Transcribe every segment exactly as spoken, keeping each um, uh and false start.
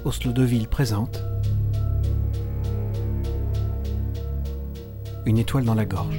Oslo Deville présente Une étoile dans la gorge.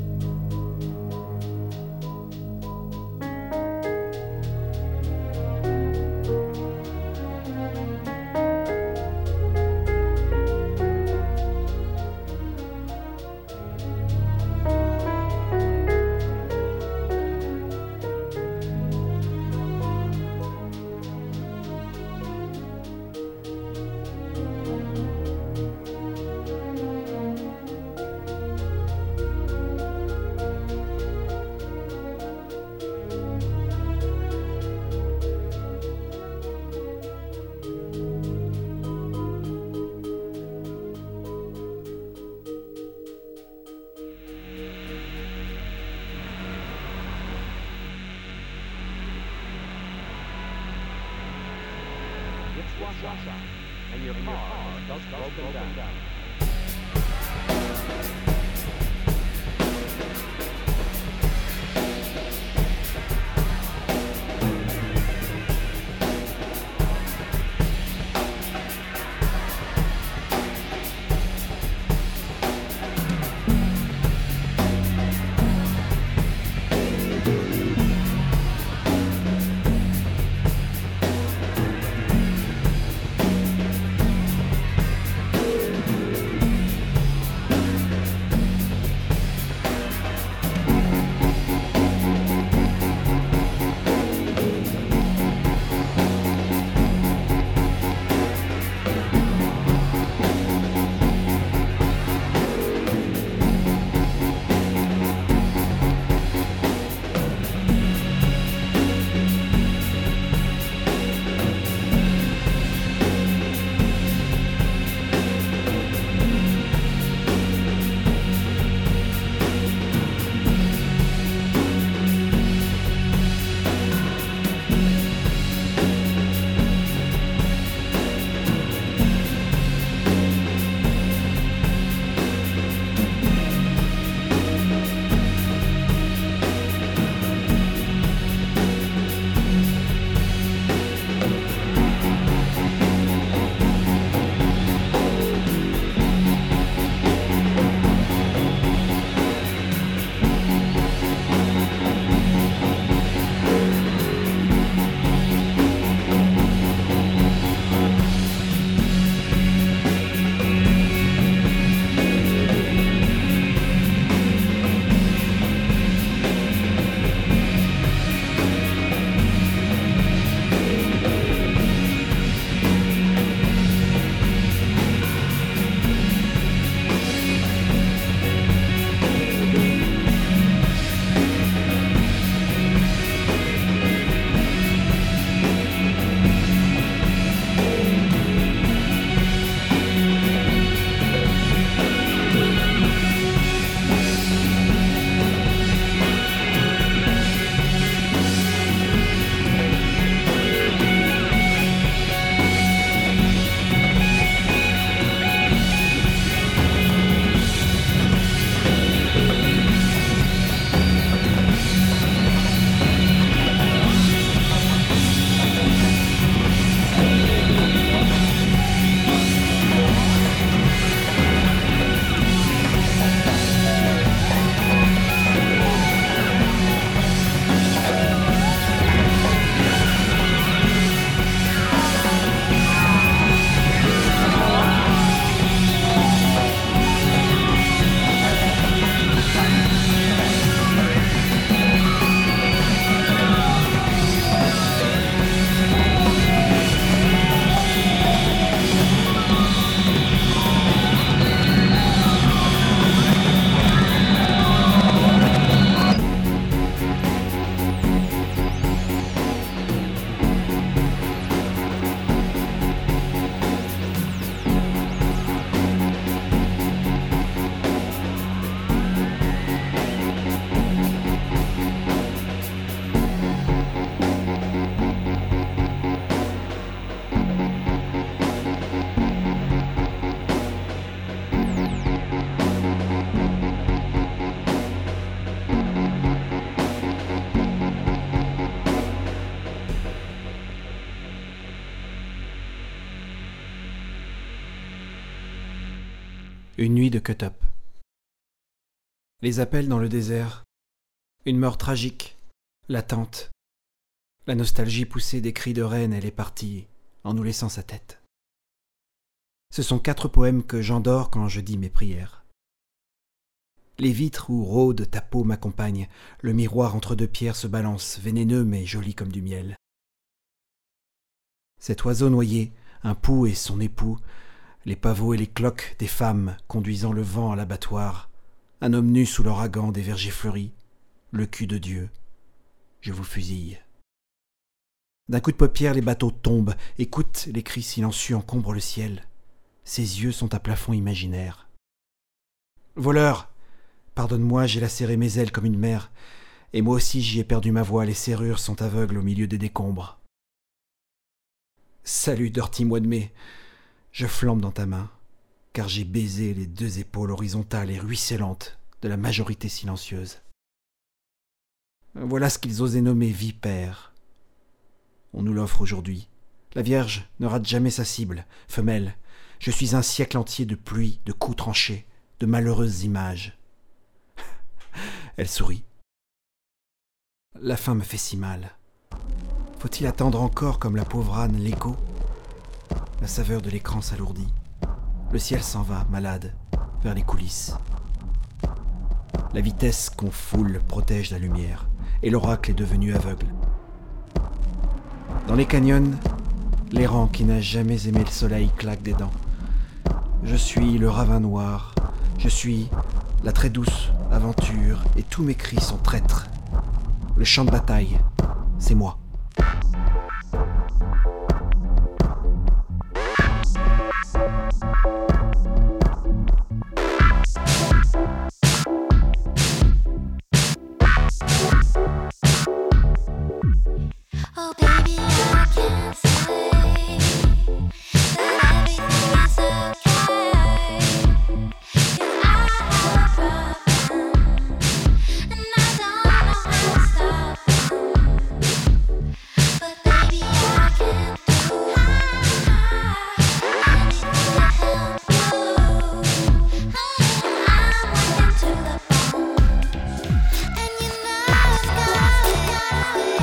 It's Wasasa, and your car has just broken down. Une nuit de cut-up. Les appels dans le désert. Une mort tragique, latente. La nostalgie poussée des cris de reine, elle est partie, en nous laissant sa tête. Ce sont quatre poèmes que j'endors quand je dis mes prières. Les vitres où rôde ta peau m'accompagnent, le miroir entre deux pierres se balance, vénéneux mais joli comme du miel. Cet oiseau noyé, un pou et son époux, les pavots et les cloques des femmes conduisant le vent à l'abattoir, un homme nu sous l'ouragan des vergers fleuris, le cul de Dieu, je vous fusille. D'un coup de paupière, les bateaux tombent, écoute, les cris silencieux encombrent le ciel. Ses yeux sont à plafond imaginaire. Voleur, pardonne-moi, j'ai lacéré mes ailes comme une mère, et moi aussi j'y ai perdu ma voix, les serrures sont aveugles au milieu des décombres. Salut, dirty mois de mai, je flambe dans ta main, car j'ai baisé les deux épaules horizontales et ruisselantes de la majorité silencieuse. Voilà ce qu'ils osaient nommer vipère. On nous l'offre aujourd'hui. La Vierge ne rate jamais sa cible, femelle. Je suis un siècle entier de pluie, de coups tranchés, de malheureuses images. Elle sourit. La fin me fait si mal. Faut-il attendre encore comme la pauvre âne l'écho ? La saveur de l'écran s'alourdit. Le ciel s'en va, malade, vers les coulisses. La vitesse qu'on foule protège la lumière, et l'oracle est devenu aveugle. Dans les canyons, l'errant qui n'a jamais aimé le soleil claque des dents. Je suis le ravin noir, je suis la très douce aventure, et tous mes cris sont traîtres. Le champ de bataille, c'est moi. Oh baby, I can't say that everything is okay, 'cause I have a problem, and I don't know how to stop them. But baby, I can't do anything to help you. I'm working to the bone, and you know it's gotta be.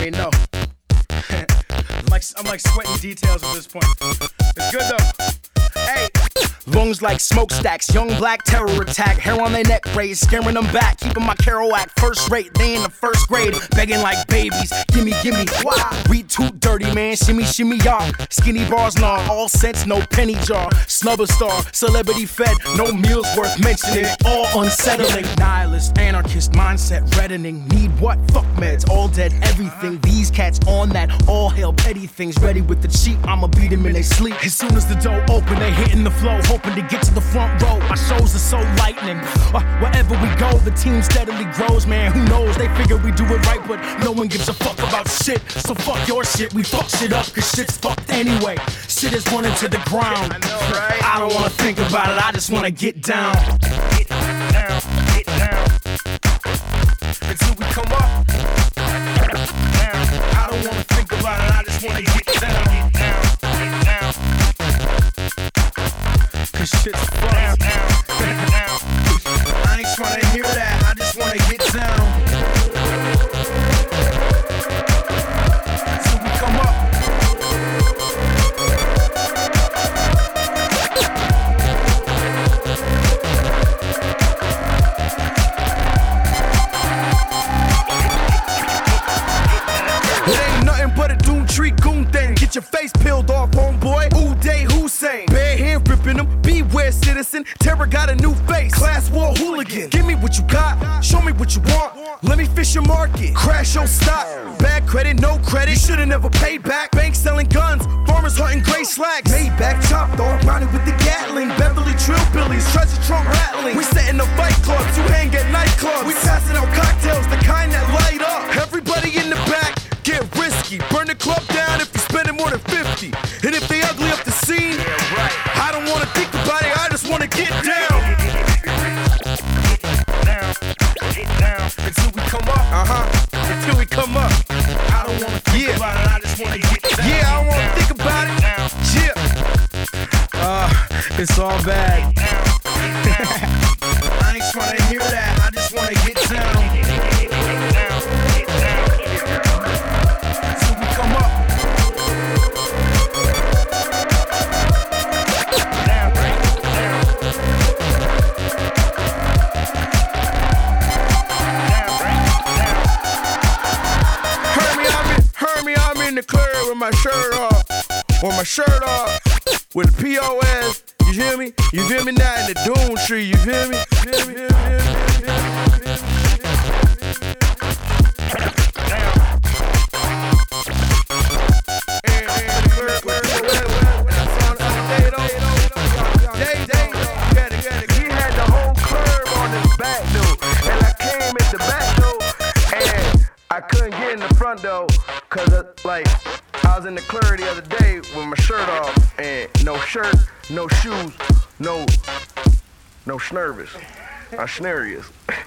already know. I'm like I'm like sweating details at this point. It's good though. Hey. Lungs like smokestacks, young black terror attack. Hair on their neck raised, scaring them back. Keeping my Kerouac first rate, they in the first grade. Begging like babies, gimme, gimme. Why? We too dirty, man, shimmy, shimmy, y'all. Skinny bars, nah, all sense, no penny jar. Snubber star, celebrity fed, no meals worth mentioning. All unsettling, nihilist, anarchist mindset reddening. Need what? Fuck meds, all dead, everything. These cats on that, all hail petty things. Ready with the cheap, I'ma beat them in they sleep. As soon as the door open, they hitting the flow. Hoping to get to the front row. My shows are so lightning. Uh, wherever we go, the team steadily grows, man. Who knows? They figure we do it right, but no one gives a fuck about shit. So fuck your shit, we fuck shit up, cause shit's fucked anyway. Shit is running to the ground. I know, right? I don't wanna think about it, I just wanna get down. Get down, get down. Until we come up. Down. I don't wanna think about it, I just wanna get down. Get down, get down. Cause shit's fucked. Down, down, down. I ain't tryna hear that, I just wanna get down. Till we come up. It ain't nothing but a doom tree goon thing. Get your face peeled off, homeboy. Uday Hussein. Bare hand ripping them. Beware, citizen. Terror got a new face. Class war hooligan. Give me what you got. Show me what you want. Let me fish your market. Crash your stock. Bad credit, no credit. You should've never paid back. Banks selling guns. Farmers hunting gray slacks. Maybach chopped off. Mounted with the Gatling. Beverly Trillbillies. Treasure trunk rattling. We setting a fight club. You hang at nightclubs. We passing out cocktails. The kind that light up. Everybody in the back. Get risky, burn the club down if you're spending more than fifty. And if they ugly up the scene, yeah, right. I don't wanna think about it, I just wanna get down. Get down, get down, until we come up. Uh-huh, until we come up. I don't wanna think yeah. about it, I just wanna get down. Yeah, I don't wanna down. think about it. Down. Yeah. Uh, it's all bad. I ain't tryna hear that, I just wanna get down. In the club with my shirt off, with my shirt off, with the P O S, you feel me? You feel me now in the Doom Tree, you feel me? You feel me? You feel me? You He had the whole club on his back, dude, and I came at the back door, and I couldn't get in the front door. Cause uh, like I was in the club the other day with my shirt off and no shirt, no shoes, no no schnervis. I'm schnerious.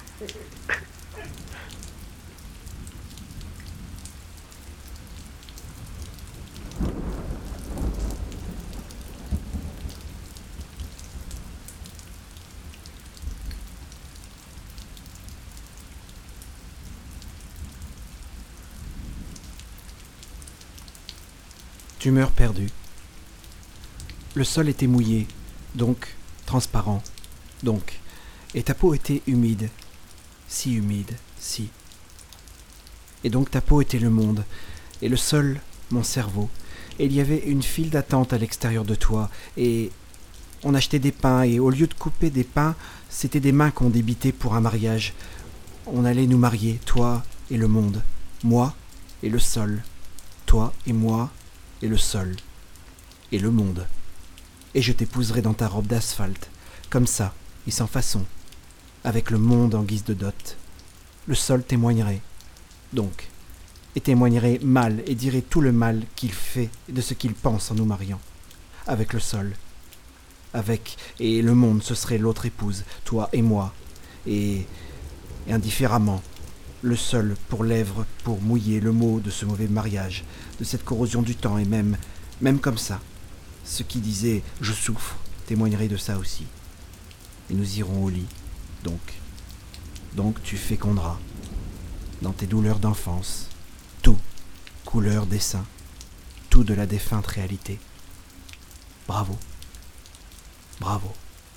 Tu meurs perdu. Le sol était mouillé, donc transparent, donc, et ta peau était humide, si humide, si. Et donc ta peau était le monde, et le sol, mon cerveau, et il y avait une file d'attente à l'extérieur de toi, et on achetait des pains, et au lieu de couper des pains, c'était des mains qu'on débitait pour un mariage. On allait nous marier, toi et le monde, moi et le sol, toi et moi, et le sol, et le monde. Et je t'épouserai dans ta robe d'asphalte, comme ça, et sans façon, avec le monde en guise de dot. Le sol témoignerait, donc, et témoignerait mal, et dirait tout le mal qu'il fait de ce qu'il pense en nous mariant, avec le sol. Avec, et le monde, ce serait l'autre épouse, toi et moi, et, et indifféremment, le sol pour lèvres, pour mouiller le mot de ce mauvais mariage, de cette corrosion du temps, et même, même comme ça, ce qui disait « je souffre » témoignerait de ça aussi. Et nous irons au lit, donc, donc tu féconderas, dans tes douleurs d'enfance, tout couleurs, dessins, tout de la défunte réalité. Bravo. Bravo.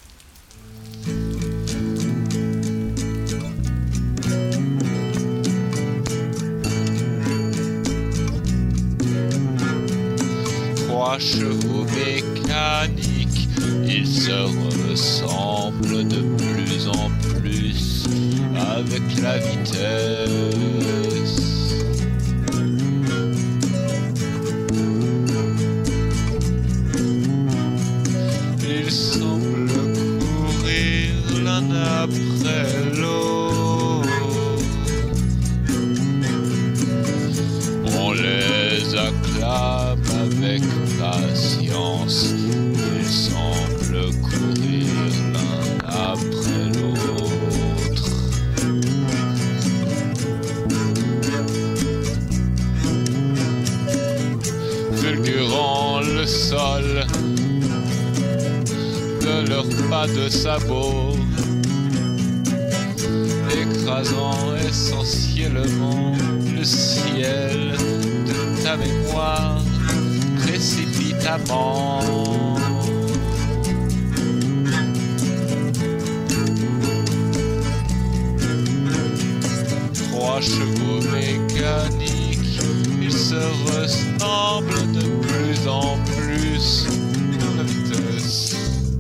Trois chevaux mécaniques, ils se ressemblent de plus en plus avec la vitesse. Ils semblent courir l'un après l'autre. On les acclame avec patience. Ils semblent courir l'un après l'autre. Fulgurant le sol de leurs pas de sabots, écrasant essentiellement le ciel de ta mémoire précipitamment. Trois chevaux mécaniques, ils se ressemblent de plus en plus dans la vitesse.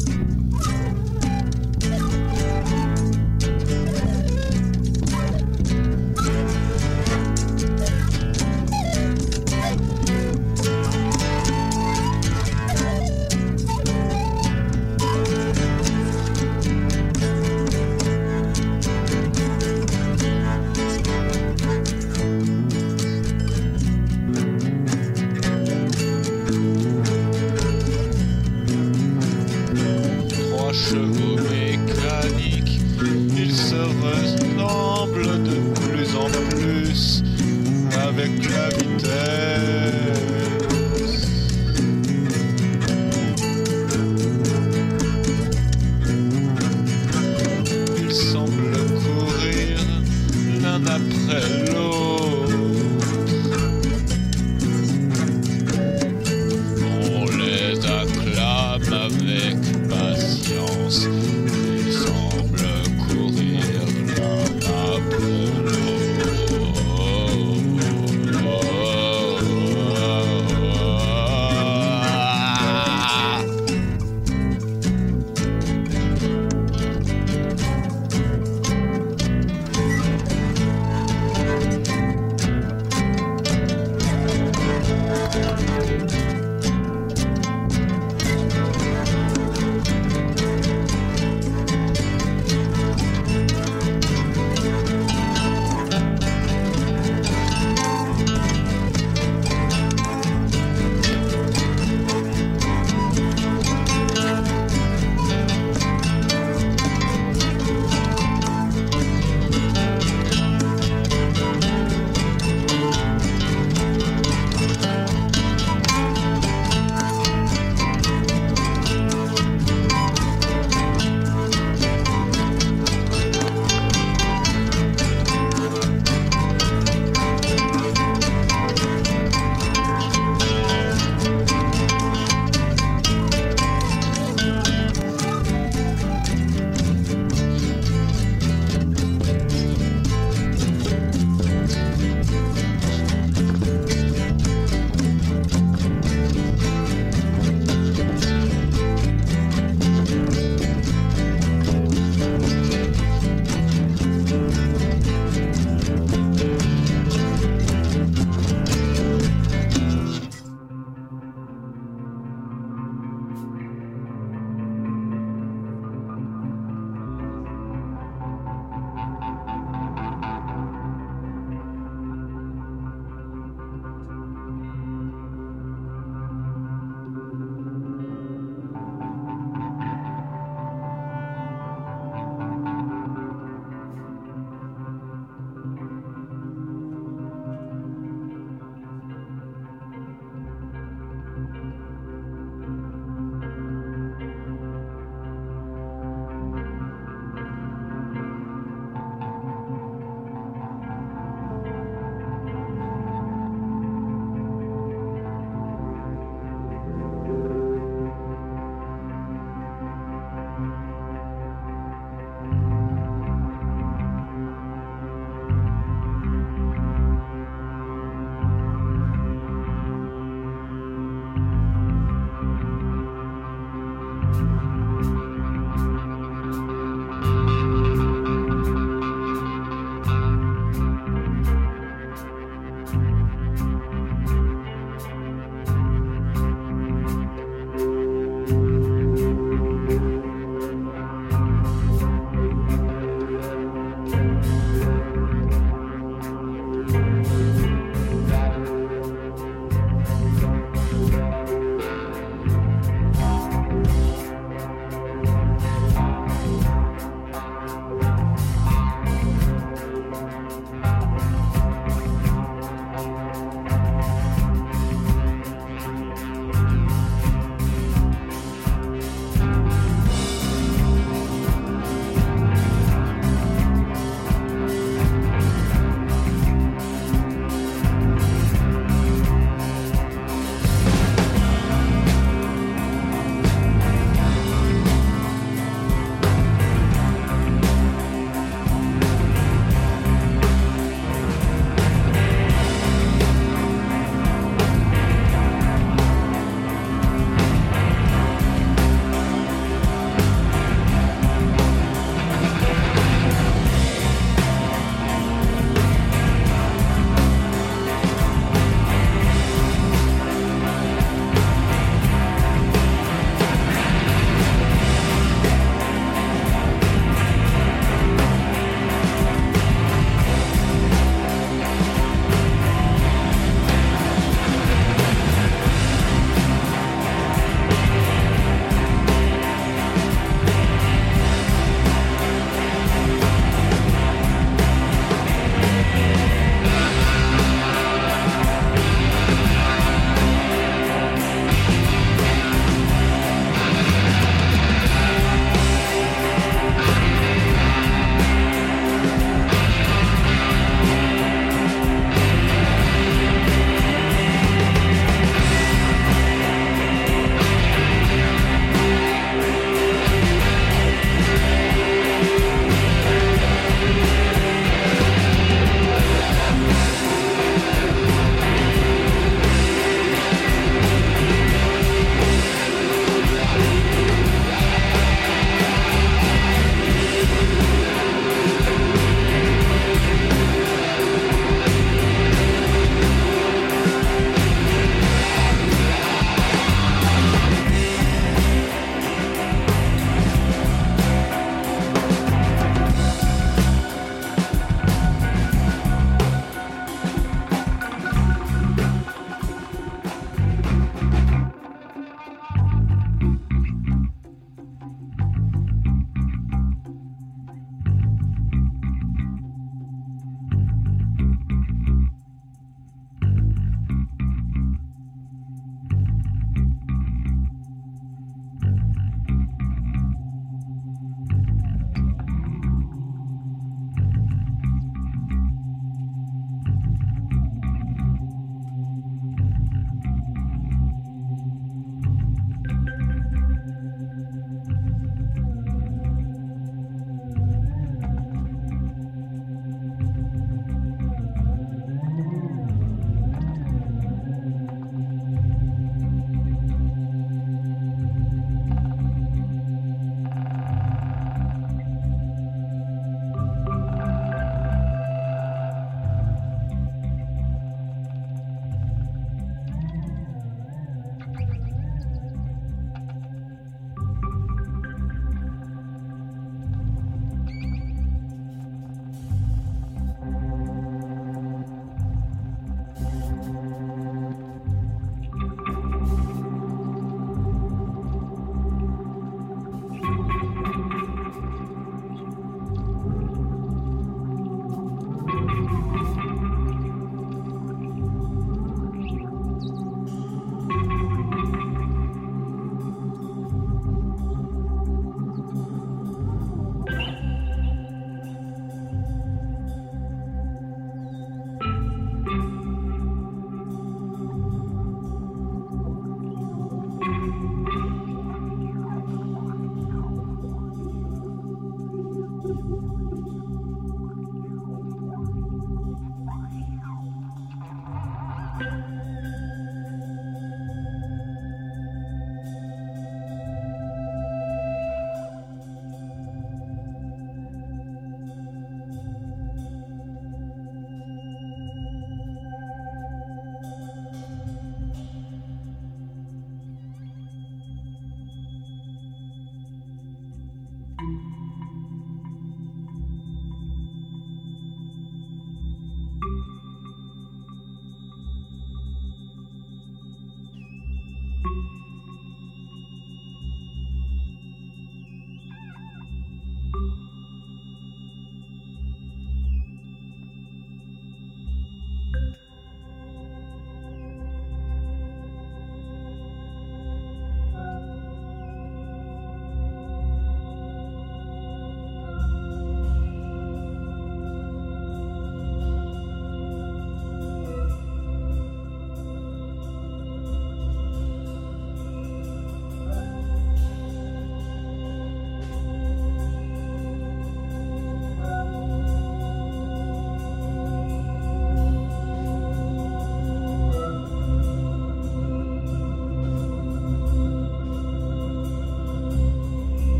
Chevaux mécaniques, ils se ressemblent de plus en plus avec la vitesse. Ils semblent courir l'un après l'autre. On les acclame avec patience. Ils semblent courir l'un après l'autre.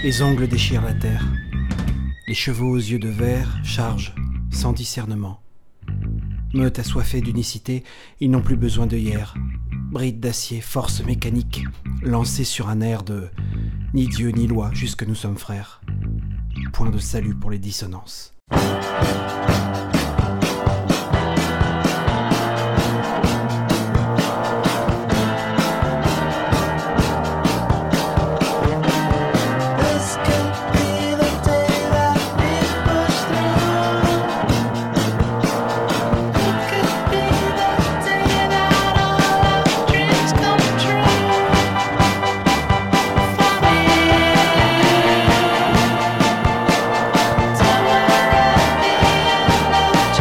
Les ongles déchirent la terre. Les chevaux aux yeux de verre chargent sans discernement. Meute assoiffée d'unicité, ils n'ont plus besoin d'œillères. Brides d'acier, force mécanique, lancées sur un air de « ni Dieu ni loi, jusque nous sommes frères ». Point de salut pour les dissonances. Tomorrow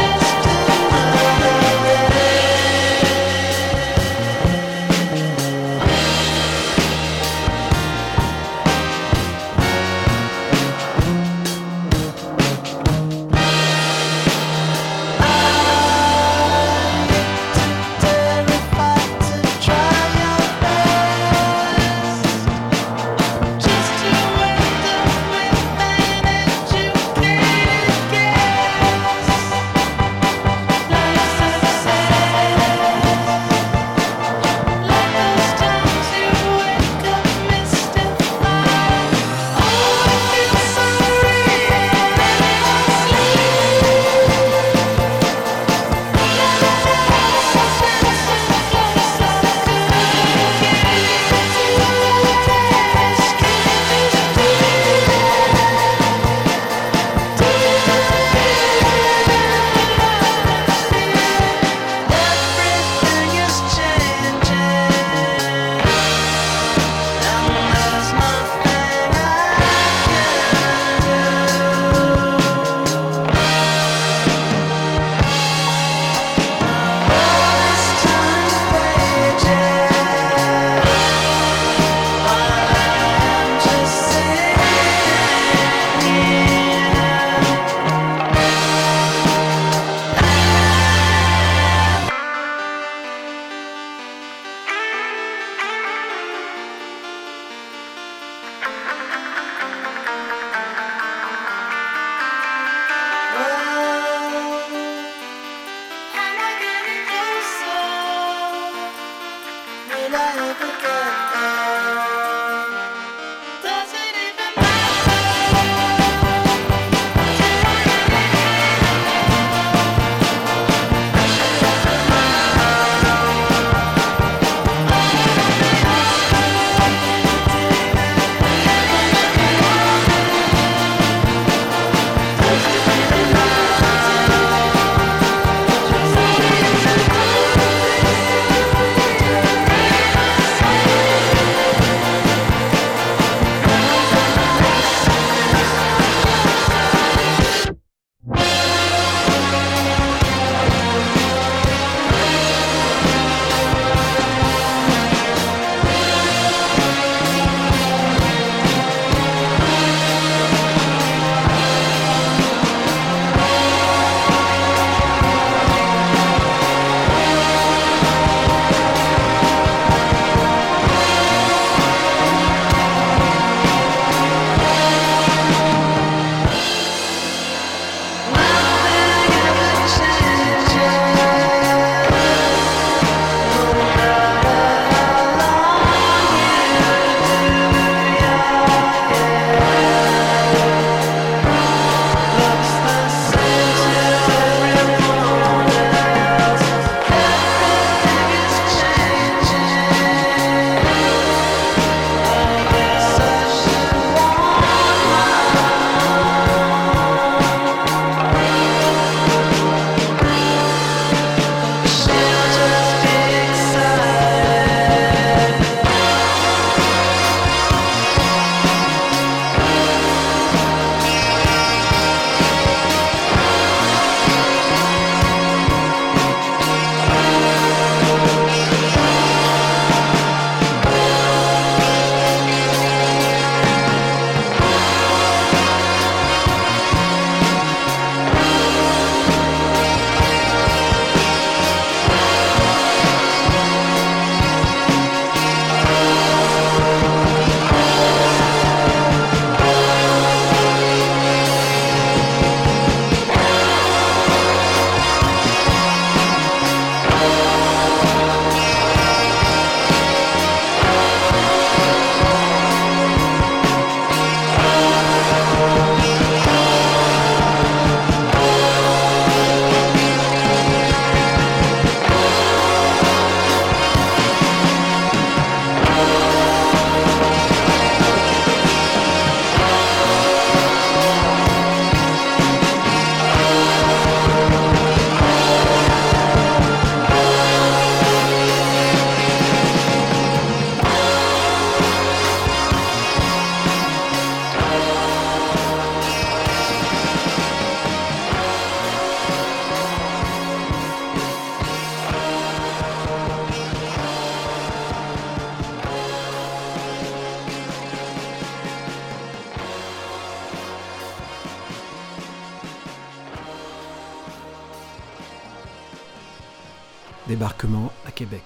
Débarquement à Québec.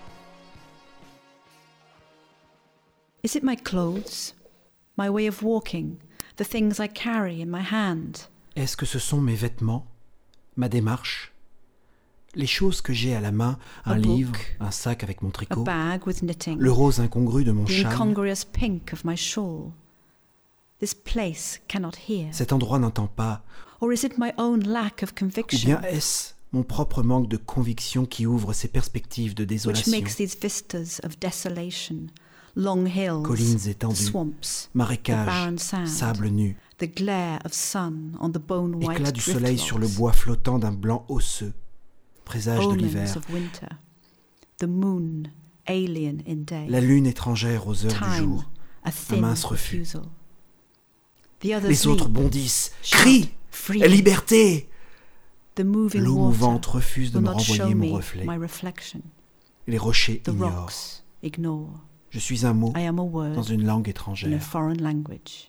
Is it my clothes, my way of walking, the things I carry in my hand? Est-ce que ce sont mes vêtements, ma démarche, les choses que j'ai à la main, un A book, livre, un sac avec mon A tricot, bag with knitting, le rose incongru de mon the châle? incongruous pink of my shawl? This place cannot hear. Cet endroit n'entend pas. Or is it my own lack of Ou conviction bien est-ce mon propre manque de conviction qui ouvre ces perspectives de which désolation? makes these vistas of desolation, long hills, Collines étendues, swamps, the marécages, barren sand, sable nu, the glare of sun on the bone-white éclat du soleil sur le driftlogs, bois flottant d'un blanc osseux, présage de omens l'hiver, of winter, the moon alien in day, la lune étrangère aux heures du time jour, a thin mince refus. refusal. The others les autres leap, bondissent, shout, crient, freedom. liberté! The moving L'eau water mouvante refuse de will me not show renvoyer mon me reflet. my reflection. Les rochers The ignorent. rocks ignore. Je suis un mot I am a word dans une langue in a étrangère. foreign language.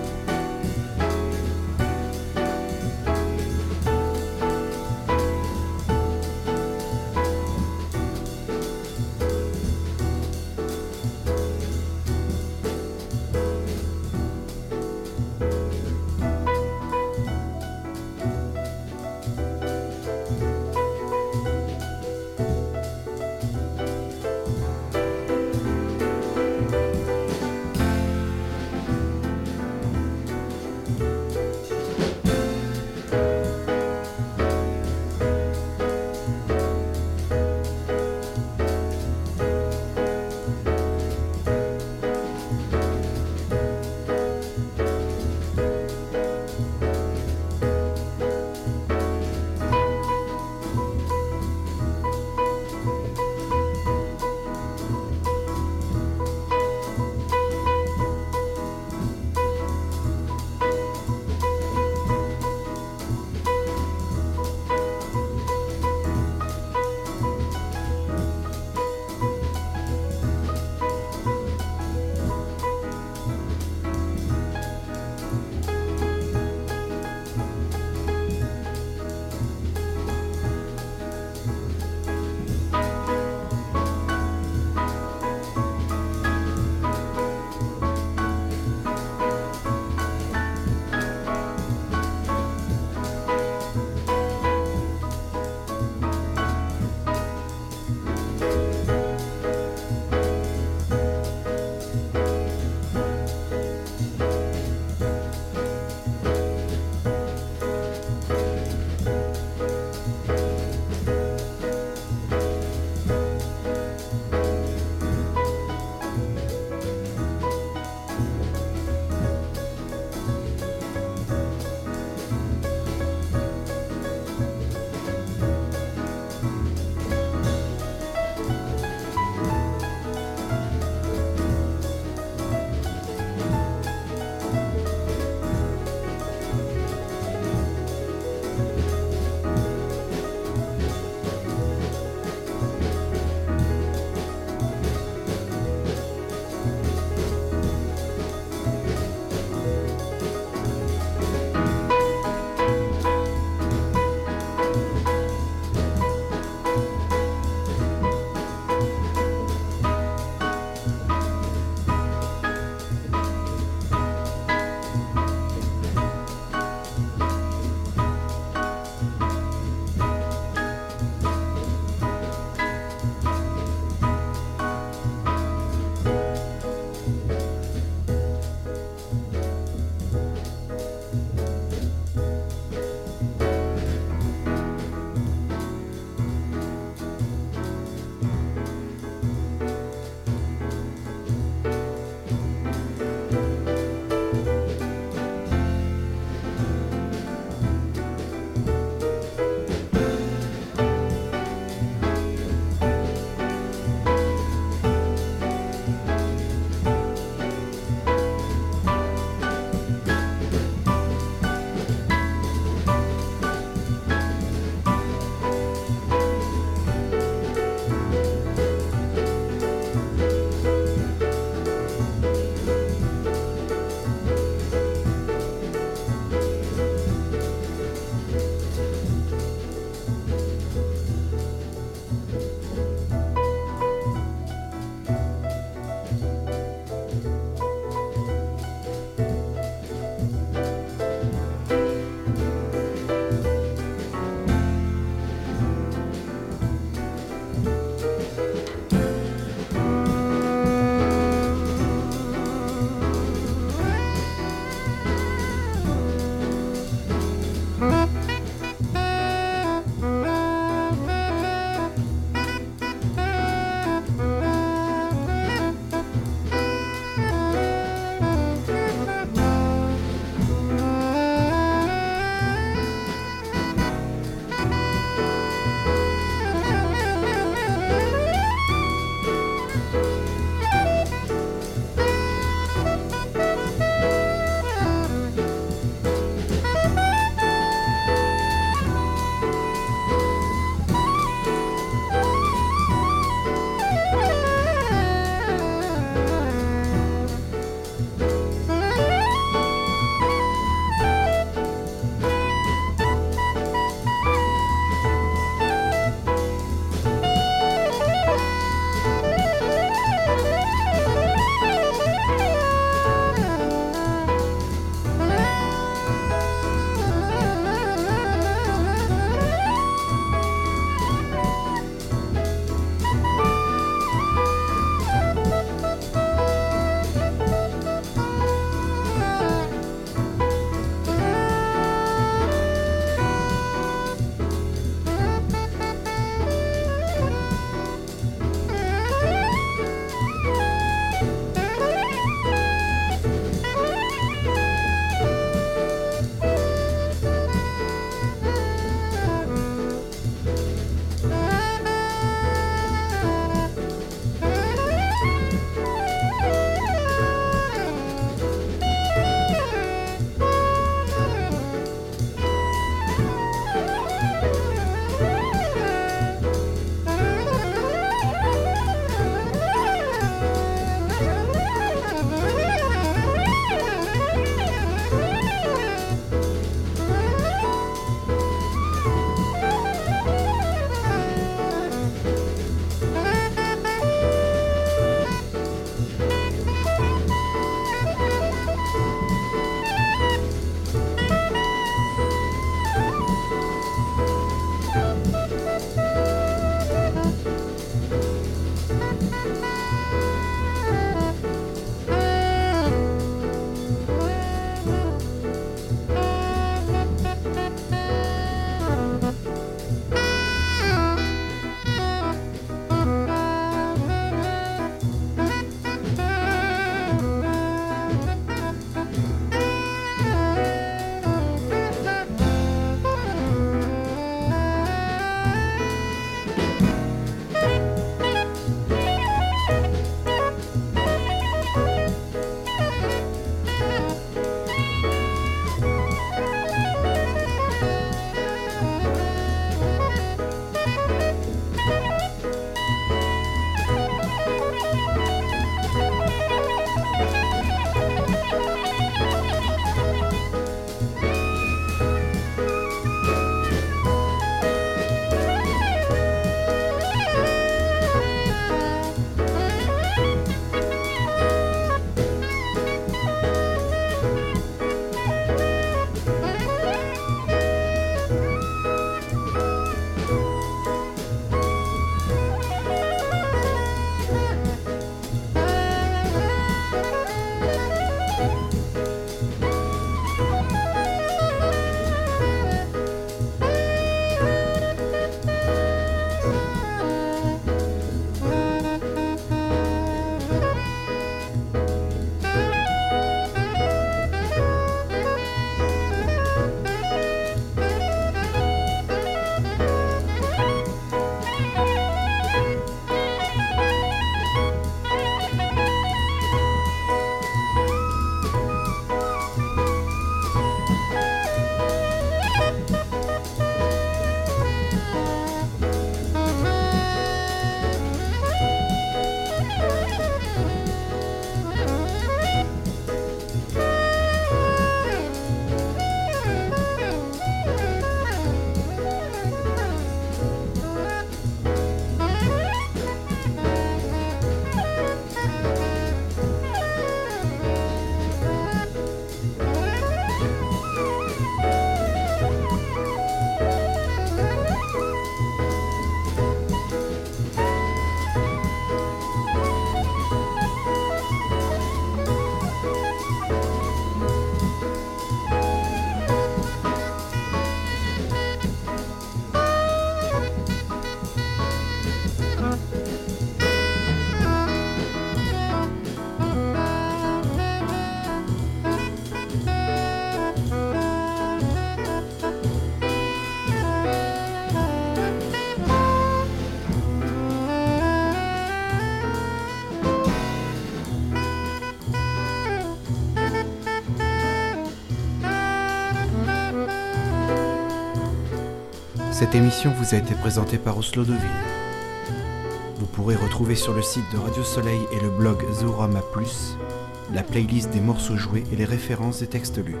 Cette émission vous a été présentée par Oslo Deville. Vous pourrez retrouver sur le site de Radio Soleil et le blog Zorama Plus la playlist des morceaux joués et les références des textes lus.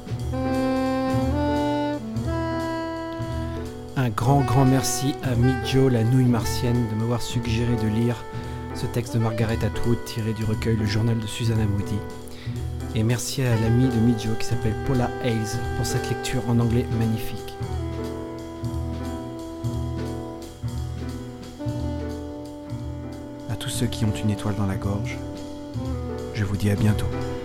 Un grand grand merci à Midjo, la nouille martienne, de m'avoir suggéré de lire ce texte de Margaret Atwood tiré du recueil Le Journal de Susanna Moody. Et merci à l'amie de Midjo qui s'appelle Paula Hayes pour cette lecture en anglais magnifique. À tous ceux qui ont une étoile dans la gorge, je vous dis à bientôt.